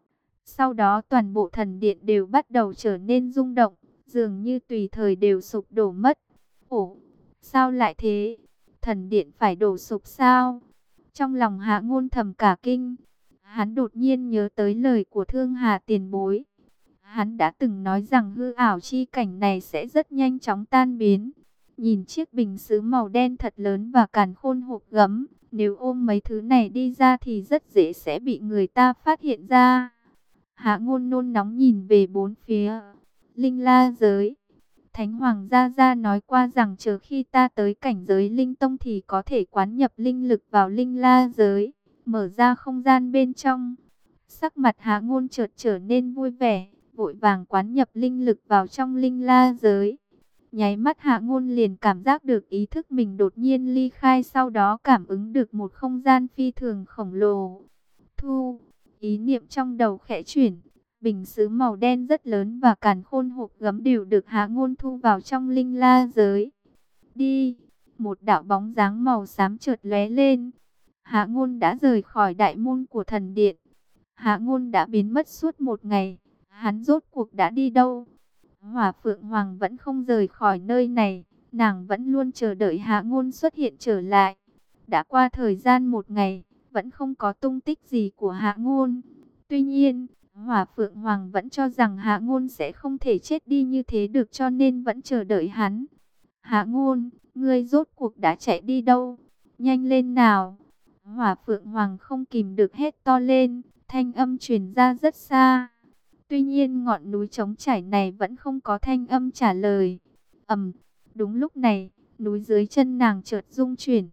Sau đó toàn bộ thần điện đều bắt đầu trở nên rung động, dường như tùy thời đều sụp đổ mất. Ồ, sao lại thế? Thần điện phải đổ sụp sao? Trong lòng Hạ Ngôn thầm cả kinh. Hắn đột nhiên nhớ tới lời của Thương Hà tiền bối. Hắn đã từng nói rằng hư ảo chi cảnh này sẽ rất nhanh chóng tan biến. Nhìn chiếc bình sứ màu đen thật lớn và càn khôn hộp gấm, nếu ôm mấy thứ này đi ra thì rất dễ sẽ bị người ta phát hiện ra. Hạ Ngôn nôn nóng nhìn về bốn phía. Linh La giới. Thánh Hoàng Gia Gia nói qua rằng chờ khi ta tới cảnh giới Linh Tông thì có thể quán nhập linh lực vào Linh La giới, mở ra không gian bên trong. Sắc mặt Hạ Ngôn chợt trở nên vui vẻ, vội vàng quán nhập linh lực vào trong Linh La giới. Nháy mắt Hạ Ngôn liền cảm giác được ý thức mình đột nhiên ly khai, sau đó cảm ứng được một không gian phi thường khổng lồ. Thu, ý niệm trong đầu khẽ chuyển, bình sứ màu đen rất lớn và càn khôn hộp gấm đều được Hạ Ngôn thu vào trong Linh La giới. Đi, một đạo bóng dáng màu xám chợt lóe lên. Hạ Ngôn đã rời khỏi đại môn của thần điện. Hạ Ngôn đã biến mất suốt một ngày, hắn rốt cuộc đã đi đâu? Hỏa Phượng Hoàng vẫn không rời khỏi nơi này, nàng vẫn luôn chờ đợi Hạ Ngôn xuất hiện trở lại. Đã qua thời gian một ngày, vẫn không có tung tích gì của Hạ Ngôn. Tuy nhiên, Hỏa Phượng Hoàng vẫn cho rằng Hạ Ngôn sẽ không thể chết đi như thế được, cho nên vẫn chờ đợi hắn. Hạ Ngôn, ngươi rốt cuộc đã chạy đi đâu? Nhanh lên nào! Hỏa Phượng Hoàng không kìm được hét to lên, thanh âm truyền ra rất xa. Tuy nhiên ngọn núi trống trải này vẫn không có thanh âm trả lời. Đúng lúc này, núi dưới chân nàng chợt rung chuyển.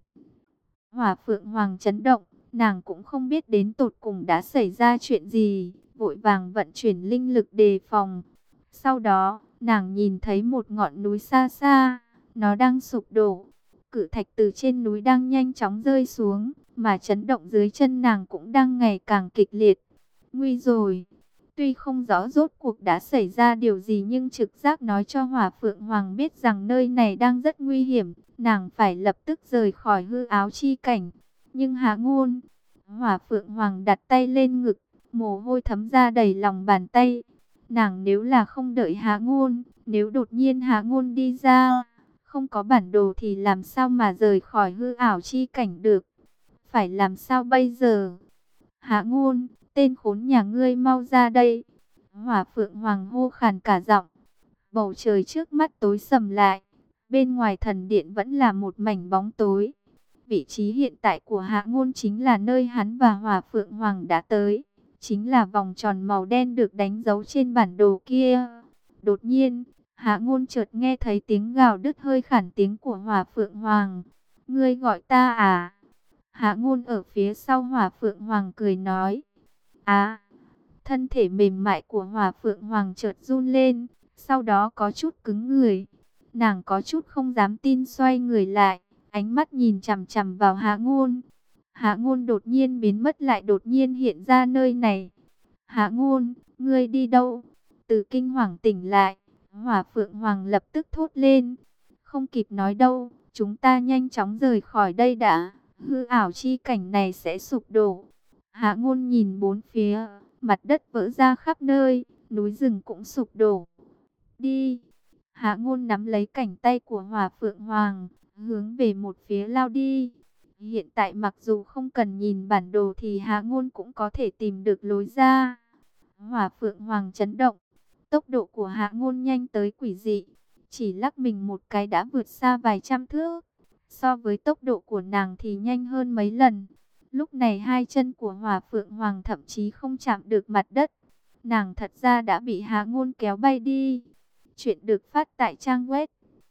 Hỏa Phượng Hoàng chấn động, nàng cũng không biết đến tột cùng đã xảy ra chuyện gì, vội vàng vận chuyển linh lực đề phòng. Sau đó, nàng nhìn thấy một ngọn núi xa xa, nó đang sụp đổ. Cự thạch từ trên núi đang nhanh chóng rơi xuống, mà chấn động dưới chân nàng cũng đang ngày càng kịch liệt. Nguy rồi! Tuy không rõ rốt cuộc đã xảy ra điều gì, nhưng trực giác nói cho Hỏa Phượng Hoàng biết rằng nơi này đang rất nguy hiểm, nàng phải lập tức rời khỏi hư áo chi cảnh. Nhưng Hạ Ngôn, Hỏa Phượng Hoàng đặt tay lên ngực, mồ hôi thấm ra đầy lòng bàn tay. Nàng nếu là không đợi Hạ Ngôn, nếu đột nhiên Hạ Ngôn đi ra, không có bản đồ thì làm sao mà rời khỏi hư ảo chi cảnh được? Phải làm sao bây giờ? Hạ Ngôn, tên khốn nhà ngươi mau ra đây! Hỏa Phượng Hoàng hô khàn cả giọng. Bầu trời trước mắt tối sầm lại. Bên ngoài thần điện vẫn là một mảnh bóng tối. Vị trí hiện tại của Hạ Ngôn chính là nơi hắn và Hỏa Phượng Hoàng đã tới. Chính là vòng tròn màu đen được đánh dấu trên bản đồ kia. Đột nhiên, Hạ Ngôn chợt nghe thấy tiếng gào đứt hơi khản tiếng của Hỏa Phượng Hoàng. Ngươi gọi ta à? Hạ Ngôn ở phía sau Hỏa Phượng Hoàng cười nói. À, thân thể mềm mại của Hỏa Phượng Hoàng chợt run lên, sau đó có chút cứng người. Nàng có chút không dám tin, xoay người lại, ánh mắt nhìn chằm chằm vào Hạ Ngôn. Hạ Ngôn đột nhiên biến mất lại đột nhiên hiện ra nơi này. Hạ Ngôn, ngươi đi đâu? Từ kinh hoàng tỉnh lại, Hỏa Phượng Hoàng lập tức thốt lên. Không kịp nói đâu, chúng ta nhanh chóng rời khỏi đây đã. Hư ảo chi cảnh này sẽ sụp đổ. Hạ Ngôn nhìn bốn phía, mặt đất vỡ ra khắp nơi, núi rừng cũng sụp đổ. Đi! Hạ Ngôn nắm lấy cánh tay của Hỏa Phượng Hoàng, hướng về một phía lao đi. Hiện tại mặc dù không cần nhìn bản đồ thì Hạ Ngôn cũng có thể tìm được lối ra. Hỏa Phượng Hoàng chấn động, tốc độ của Hạ Ngôn nhanh tới quỷ dị, chỉ lắc mình một cái đã vượt xa vài trăm thước. So với tốc độ của nàng thì nhanh hơn mấy lần. Lúc này hai chân của Hỏa Phượng Hoàng thậm chí không chạm được mặt đất. Nàng thật ra đã bị Hạ Ngôn kéo bay đi. Chuyện được phát tại trang web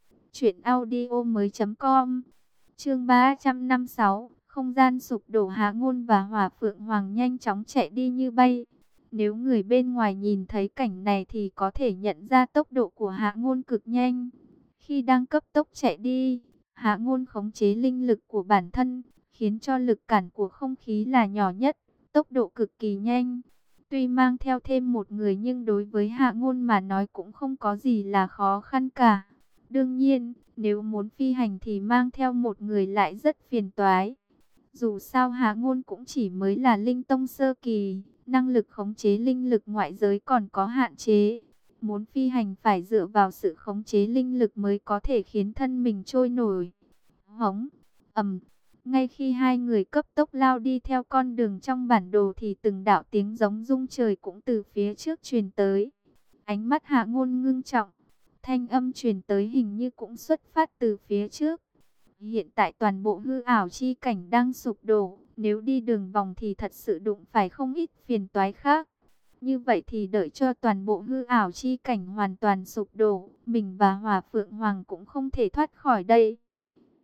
truyệnaudiomoi.com. Chương 356, không gian sụp đổ. Hạ Ngôn và Hỏa Phượng Hoàng nhanh chóng chạy đi như bay. Nếu người bên ngoài nhìn thấy cảnh này thì có thể nhận ra tốc độ của Hạ Ngôn cực nhanh. Khi đang cấp tốc chạy đi, Hạ Ngôn khống chế linh lực của bản thân, khiến cho lực cản của không khí là nhỏ nhất, tốc độ cực kỳ nhanh. Tuy mang theo thêm một người nhưng đối với Hạ Ngôn mà nói cũng không có gì là khó khăn cả. Đương nhiên, nếu muốn phi hành thì mang theo một người lại rất phiền toái. Dù sao Hạ Ngôn cũng chỉ mới là linh tông sơ kỳ, năng lực khống chế linh lực ngoại giới còn có hạn chế. Muốn phi hành phải dựa vào sự khống chế linh lực mới có thể khiến thân mình trôi nổi. Hống, ngay khi hai người cấp tốc lao đi theo con đường trong bản đồ thì từng đạo tiếng giống rung trời cũng từ phía trước truyền tới. Ánh mắt Hạ Ngôn ngưng trọng, thanh âm truyền tới hình như cũng xuất phát từ phía trước. Hiện tại toàn bộ hư ảo chi cảnh đang sụp đổ, nếu đi đường vòng thì thật sự đụng phải không ít phiền toái khác. Như vậy thì đợi cho toàn bộ hư ảo chi cảnh hoàn toàn sụp đổ, mình và Hỏa Phượng Hoàng cũng không thể thoát khỏi đây.